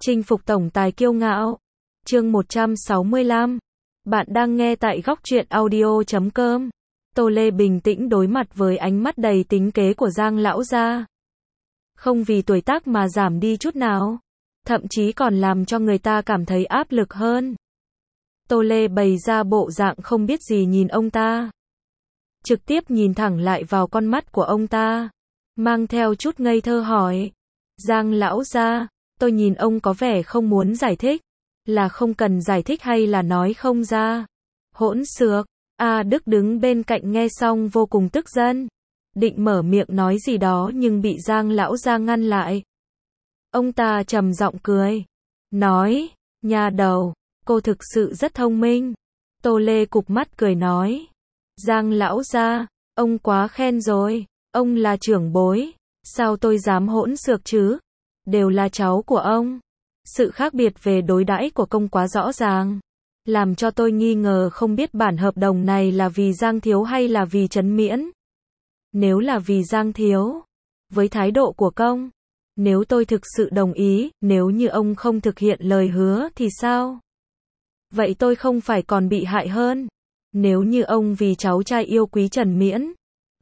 Chinh phục tổng tài kiêu ngạo. Chương 165. Bạn đang nghe tại góc truyện audio.com. Tô Lê bình tĩnh đối mặt với ánh mắt đầy tính kế của Giang lão gia. Không vì tuổi tác mà giảm đi chút nào, thậm chí còn làm cho người ta cảm thấy áp lực hơn. Tô Lê bày ra bộ dạng không biết gì nhìn ông ta, trực tiếp nhìn thẳng lại vào con mắt của ông ta, mang theo chút ngây thơ hỏi: Giang lão gia, tôi nhìn ông có vẻ không muốn giải thích, là không cần giải thích hay là nói không ra? Hỗn xược. A Đức đứng bên cạnh nghe xong vô cùng tức giận, định mở miệng nói gì đó nhưng bị Giang lão gia ngăn lại. Ông ta trầm giọng cười, nói: Nha đầu, cô thực sự rất thông minh. Tô Lê cụp mắt cười nói: Giang lão gia, ông quá khen rồi, ông là trưởng bối, sao tôi dám hỗn xược chứ? Đều là cháu của ông. Sự khác biệt về đối đãi của công quá rõ ràng, làm cho tôi nghi ngờ không biết bản hợp đồng này là vì Giang thiếu hay là vì Trấn Miễn. Nếu là vì Giang thiếu, với thái độ của công, nếu tôi thực sự đồng ý, nếu như ông không thực hiện lời hứa thì sao? Vậy tôi không phải còn bị hại hơn? Nếu như ông vì cháu trai yêu quý Trần Miễn,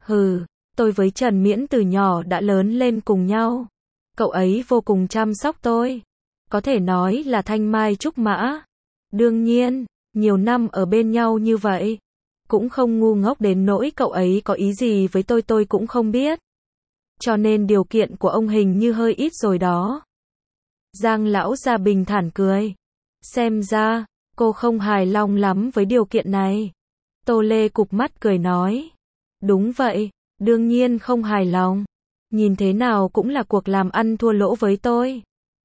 tôi với Trần Miễn từ nhỏ đã lớn lên cùng nhau. Cậu ấy vô cùng chăm sóc tôi, có thể nói là thanh mai trúc mã. Đương nhiên, nhiều năm ở bên nhau như vậy, cũng không ngu ngốc đến nỗi cậu ấy có ý gì với tôi cũng không biết. Cho nên điều kiện của ông hình như hơi ít rồi đó. Giang lão gia bình thản cười. Xem ra, cô không hài lòng lắm với điều kiện này. Tô Lê cụp mắt cười nói. Đúng vậy, đương nhiên không hài lòng. Nhìn thế nào cũng là cuộc làm ăn thua lỗ với tôi.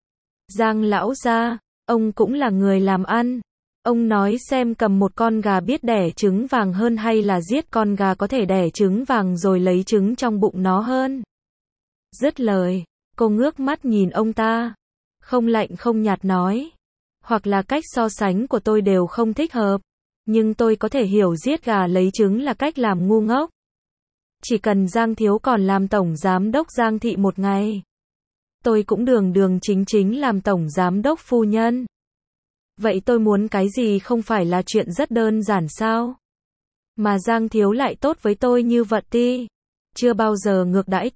Giang lão gia, ông cũng là người làm ăn. Ông nói xem cầm một con gà biết đẻ trứng vàng hơn hay là giết con gà có thể đẻ trứng vàng rồi lấy trứng trong bụng nó hơn. Dứt lời, cô ngước mắt nhìn ông ta, không lạnh không nhạt nói: Hoặc là cách so sánh của tôi đều không thích hợp, nhưng tôi có thể hiểu giết gà lấy trứng là cách làm ngu ngốc. Chỉ cần Giang thiếu còn làm tổng giám đốc Giang thị một ngày, tôi cũng đường đường chính chính làm tổng giám đốc phu nhân. Vậy tôi muốn cái gì không phải là chuyện rất đơn giản sao? Mà Giang thiếu lại tốt với tôi như vật ti, chưa bao giờ ngược đãi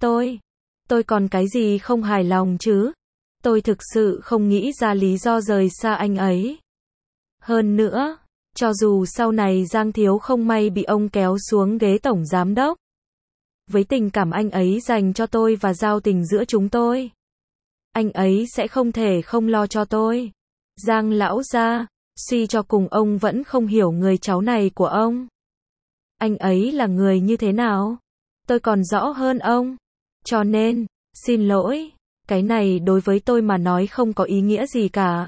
tôi còn cái gì không hài lòng chứ? Tôi thực sự không nghĩ ra lý do rời xa anh ấy. Hơn nữa, cho dù sau này Giang thiếu không may bị ông kéo xuống ghế tổng giám đốc, với tình cảm anh ấy dành cho tôi và giao tình giữa chúng tôi, anh ấy sẽ không thể không lo cho tôi. Giang lão gia, suy cho cùng ông vẫn không hiểu người cháu này của ông. Anh ấy là người như thế nào? Tôi còn rõ hơn ông. Cho nên, xin lỗi, cái này đối với tôi mà nói không có ý nghĩa gì cả.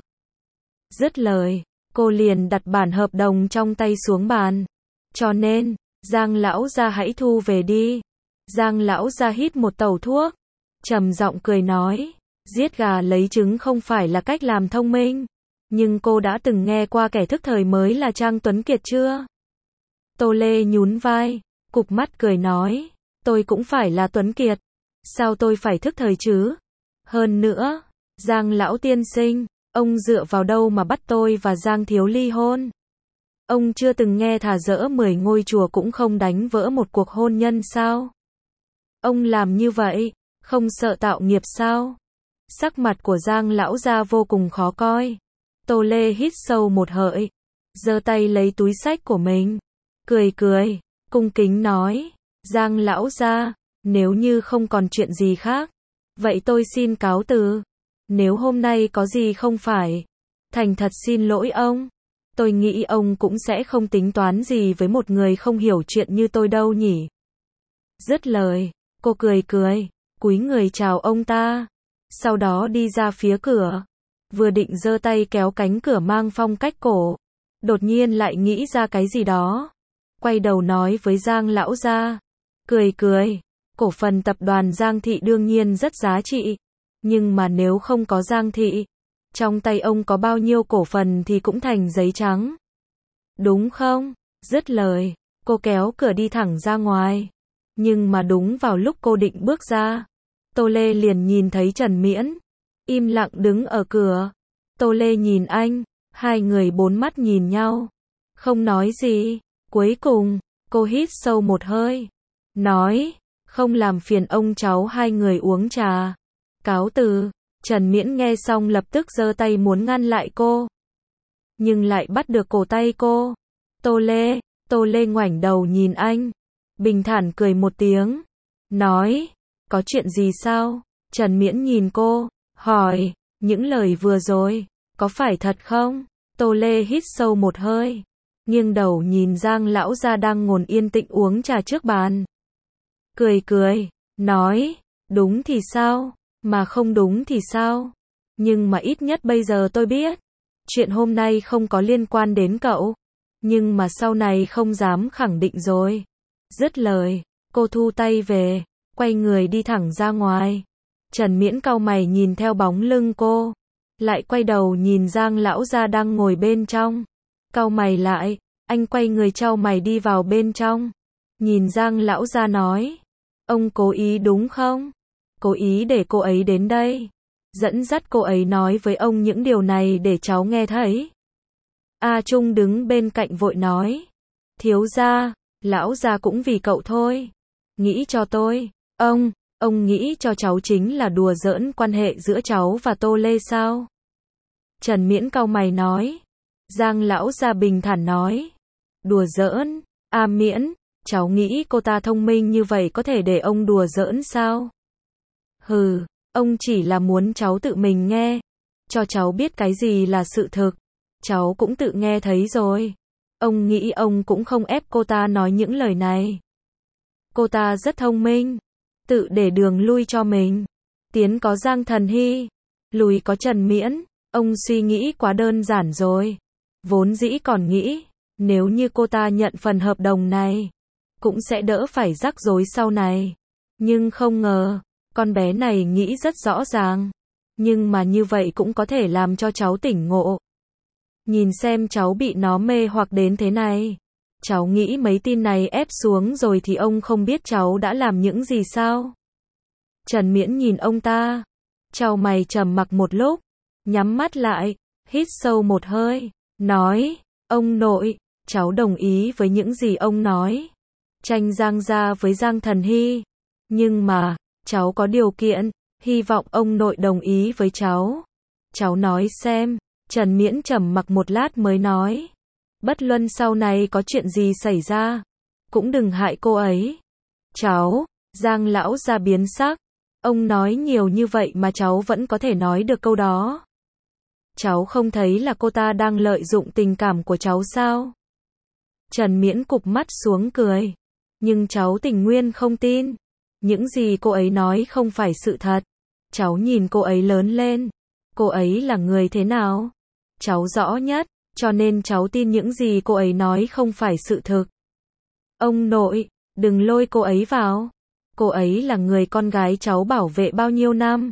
Dứt lời, cô liền đặt bản hợp đồng trong tay xuống bàn. Cho nên, Giang lão gia hãy thu về đi. Giang lão gia hít một tẩu thuốc, trầm giọng cười nói: Giết gà lấy trứng không phải là cách làm thông minh. Nhưng cô đã từng nghe qua kẻ thức thời mới là Trang Tuấn Kiệt chưa? Tô Lê nhún vai, cụp mắt cười nói: Tôi cũng phải là Tuấn Kiệt. Sao tôi phải thức thời chứ? Hơn nữa, Giang lão tiên sinh, ông dựa vào đâu mà bắt tôi và Giang thiếu ly hôn? Ông chưa từng nghe thà dỡ 10 ngôi chùa cũng không đánh vỡ một cuộc hôn nhân sao? Ông làm như vậy, không sợ tạo nghiệp sao? Sắc mặt của Giang lão gia vô cùng khó coi. Tô Lê hít sâu một hơi, giơ tay lấy túi xách của mình, cười, cung kính nói: Giang lão gia, nếu như không còn chuyện gì khác, vậy tôi xin cáo từ. Nếu hôm nay có gì không phải, thành thật xin lỗi ông. Tôi nghĩ ông cũng sẽ không tính toán gì với một người không hiểu chuyện như tôi đâu nhỉ. Dứt lời, cô cười, cúi người chào ông ta, sau đó đi ra phía cửa. Vừa định giơ tay kéo cánh cửa mang phong cách cổ, đột nhiên lại nghĩ ra cái gì đó, quay đầu nói với Giang lão gia, cười, cổ phần tập đoàn Giang thị đương nhiên rất giá trị, nhưng mà nếu không có Giang thị, trong tay ông có bao nhiêu cổ phần thì cũng thành giấy trắng. Đúng không? Dứt lời, cô kéo cửa đi thẳng ra ngoài. Nhưng mà đúng vào lúc cô định bước ra, Tô Lê liền nhìn thấy Trần Miễn im lặng đứng ở cửa. Tô Lê nhìn anh, hai người bốn mắt nhìn nhau, không nói gì. Cuối cùng, cô hít sâu một hơi, nói, không làm phiền ông cháu hai người uống trà. Cáo từ. Trần Miễn nghe xong lập tức giơ tay muốn ngăn lại cô, nhưng lại bắt được cổ tay cô. Tô Lê ngoảnh đầu nhìn anh, bình thản cười một tiếng, nói, có chuyện gì sao? Trần Miễn nhìn cô, hỏi, những lời vừa rồi, có phải thật không? Tô Lê hít sâu một hơi, nghiêng đầu nhìn Giang lão gia đang ngồi yên tĩnh uống trà trước bàn. Cười, nói, đúng thì sao, mà không đúng thì sao? Nhưng mà ít nhất bây giờ tôi biết, chuyện hôm nay không có liên quan đến cậu, nhưng mà sau này không dám khẳng định rồi. Dứt lời, cô thu tay về, quay người đi thẳng ra ngoài. Trần Miễn cau mày nhìn theo bóng lưng cô, lại quay đầu nhìn Giang lão gia đang ngồi bên trong. Cau mày lại, anh quay người chau mày đi vào bên trong. Nhìn Giang lão gia nói, ông cố ý đúng không? Cố ý để cô ấy đến đây, dẫn dắt cô ấy nói với ông những điều này để cháu nghe thấy. A Trung đứng bên cạnh vội nói, thiếu gia, lão gia cũng vì cậu thôi. Nghĩ cho tôi, ông nghĩ cho cháu chính là đùa giỡn quan hệ giữa cháu và Tô Lê sao? Trần Miễn cau mày nói. Giang lão gia bình thản nói, đùa giỡn, A Miễn, cháu nghĩ cô ta thông minh như vậy có thể để ông đùa giỡn sao? Hừ, ông chỉ là muốn cháu tự mình nghe, cho cháu biết cái gì là sự thực. Cháu cũng tự nghe thấy rồi. Ông nghĩ ông cũng không ép cô ta nói những lời này. Cô ta rất thông minh, tự để đường lui cho mình. Tiến có Giang Thần Hy, lùi có Trần Miễn. Ông suy nghĩ quá đơn giản rồi. Vốn dĩ còn nghĩ, nếu như cô ta nhận phần hợp đồng này, cũng sẽ đỡ phải rắc rối sau này. Nhưng không ngờ, con bé này nghĩ rất rõ ràng. Nhưng mà như vậy cũng có thể làm cho cháu tỉnh ngộ. Nhìn xem cháu bị nó mê hoặc đến thế này. Cháu nghĩ mấy tin này ép xuống rồi thì ông không biết cháu đã làm những gì sao? Trần Miễn nhìn ông ta, chau mày trầm mặc một lúc, nhắm mắt lại, hít sâu một hơi, nói, ông nội, cháu đồng ý với những gì ông nói. Tranh Giang gia với Giang Thần Hy. Nhưng mà, cháu có điều kiện, hy vọng ông nội đồng ý với cháu. Cháu nói xem. Trần Miễn trầm mặc một lát mới nói, bất luận sau này có chuyện gì xảy ra, cũng đừng hại cô ấy. Cháu, Giang lão gia biến sắc, ông nói nhiều như vậy mà cháu vẫn có thể nói được câu đó. Cháu không thấy là cô ta đang lợi dụng tình cảm của cháu sao? Trần Miễn cụp mắt xuống cười, nhưng cháu tình nguyên không tin. Những gì cô ấy nói không phải sự thật. Cháu nhìn cô ấy lớn lên, cô ấy là người thế nào? Cháu rõ nhất, cho nên cháu tin những gì cô ấy nói không phải sự thực. Ông nội, đừng lôi cô ấy vào. Cô ấy là người con gái cháu bảo vệ bao nhiêu năm.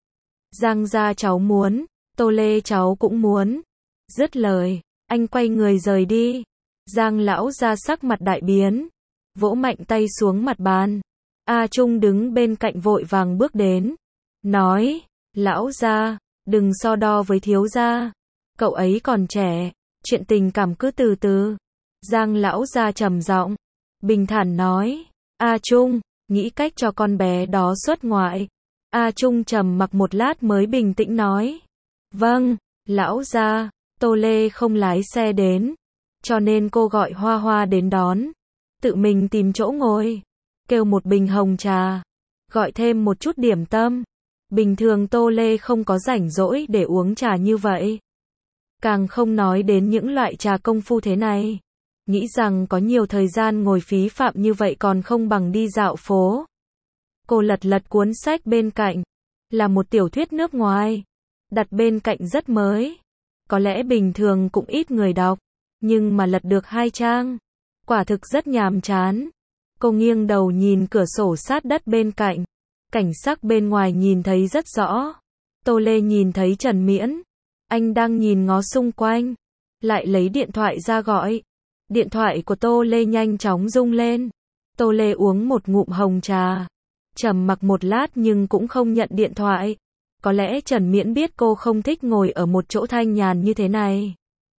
Giang gia cháu muốn, Tô Lê cháu cũng muốn. Dứt lời, anh quay người rời đi. Giang lão gia sắc mặt đại biến, vỗ mạnh tay xuống mặt bàn. A Trung đứng bên cạnh vội vàng bước đến, nói, lão gia, đừng so đo với thiếu gia. Cậu ấy còn trẻ, chuyện tình cảm cứ từ từ. Giang lão gia trầm giọng, bình thản nói, A Trung, nghĩ cách cho con bé đó xuất ngoại. A Trung trầm mặc một lát mới bình tĩnh nói, vâng, lão gia. Tô Lê không lái xe đến, cho nên cô gọi Hoa Hoa đến đón, tự mình tìm chỗ ngồi, kêu một bình hồng trà, gọi thêm một chút điểm tâm. Bình thường Tô Lê không có rảnh rỗi để uống trà như vậy, càng không nói đến những loại trà công phu thế này. Nghĩ rằng có nhiều thời gian ngồi phí phạm như vậy còn không bằng đi dạo phố. Cô lật lật cuốn sách bên cạnh, là một tiểu thuyết nước ngoài, đặt bên cạnh rất mới. Có lẽ bình thường cũng ít người đọc, nhưng mà lật được 2 trang, quả thực rất nhàm chán. Cô nghiêng đầu nhìn cửa sổ sát đất bên cạnh, cảnh sắc bên ngoài nhìn thấy rất rõ. Tô Lê nhìn thấy Trần Miễn, anh đang nhìn ngó xung quanh, lại lấy điện thoại ra gọi. Điện thoại của Tô Lê nhanh chóng rung lên. Tô Lê uống một ngụm hồng trà, trầm mặc một lát nhưng cũng không nhận điện thoại. Có lẽ Trần Miễn biết cô không thích ngồi ở một chỗ thanh nhàn như thế này.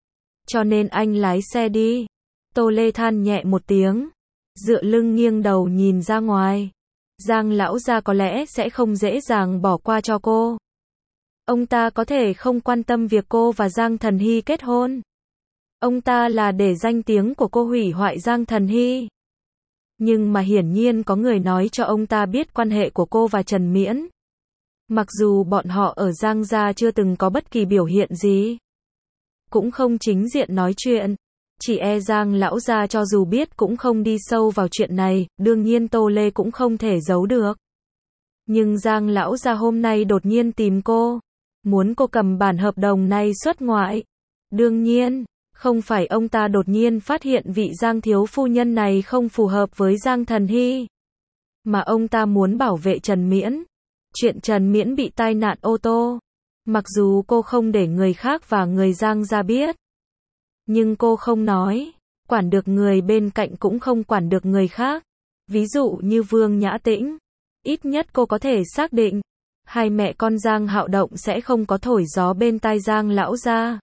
Cho nên anh lái xe đi. Tô Lê than nhẹ một tiếng, dựa lưng nghiêng đầu nhìn ra ngoài. Giang lão gia có lẽ sẽ không dễ dàng bỏ qua cho cô. Ông ta có thể không quan tâm việc cô và Giang Thần Hy kết hôn. Ông ta là để danh tiếng của cô hủy hoại Giang Thần Hy. Nhưng mà hiển nhiên có người nói cho ông ta biết quan hệ của cô và Trần Miễn. Mặc dù bọn họ ở Giang gia chưa từng có bất kỳ biểu hiện gì, cũng không chính diện nói chuyện, chỉ e Giang lão gia cho dù biết cũng không đi sâu vào chuyện này, đương nhiên Tô Lê cũng không thể giấu được. Nhưng Giang lão gia hôm nay đột nhiên tìm cô, muốn cô cầm bản hợp đồng này xuất ngoại. Đương nhiên, không phải ông ta đột nhiên phát hiện vị Giang thiếu phu nhân này không phù hợp với Giang Thần Hy, mà ông ta muốn bảo vệ Trần Miễn. Chuyện Trần Miễn bị tai nạn ô tô, mặc dù cô không để người khác và người Giang gia biết, nhưng cô không nói, quản được người bên cạnh cũng không quản được người khác. Ví dụ như Vương Nhã Tĩnh, ít nhất cô có thể xác định, hai mẹ con Giang Hạo Động sẽ không có thổi gió bên tai Giang lão gia,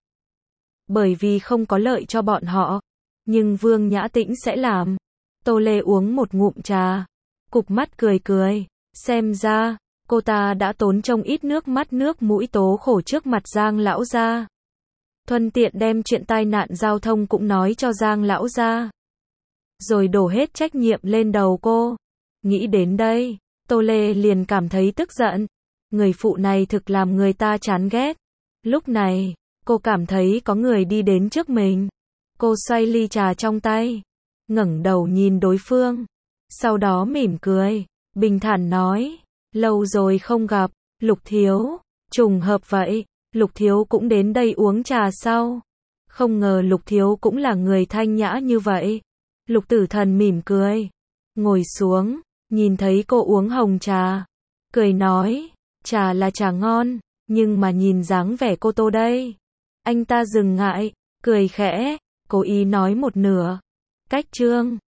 bởi vì không có lợi cho bọn họ. Nhưng Vương Nhã Tĩnh sẽ làm. Tô Lê uống một ngụm trà, cụp mắt cười cười, xem ra cô ta đã tốn trông ít nước mắt nước mũi tố khổ trước mặt Giang lão gia. Thuận tiện đem chuyện tai nạn giao thông cũng nói cho Giang lão gia, rồi đổ hết trách nhiệm lên đầu cô. Nghĩ đến đây, Tô Lê liền cảm thấy tức giận. Người phụ này thực làm người ta chán ghét. Lúc này, cô cảm thấy có người đi đến trước mình. Cô xoay ly trà trong tay, ngẩng đầu nhìn đối phương, sau đó mỉm cười, bình thản nói, lâu rồi không gặp, Lục thiếu, trùng hợp vậy, Lục thiếu cũng đến đây uống trà sao? Không ngờ Lục thiếu cũng là người thanh nhã như vậy. Lục Tử Thần mỉm cười, ngồi xuống, nhìn thấy cô uống hồng trà, cười nói, trà là trà ngon, nhưng mà nhìn dáng vẻ cô Tô đây. Anh ta dừng ngại, cười khẽ, cố ý nói một nửa. Cách chương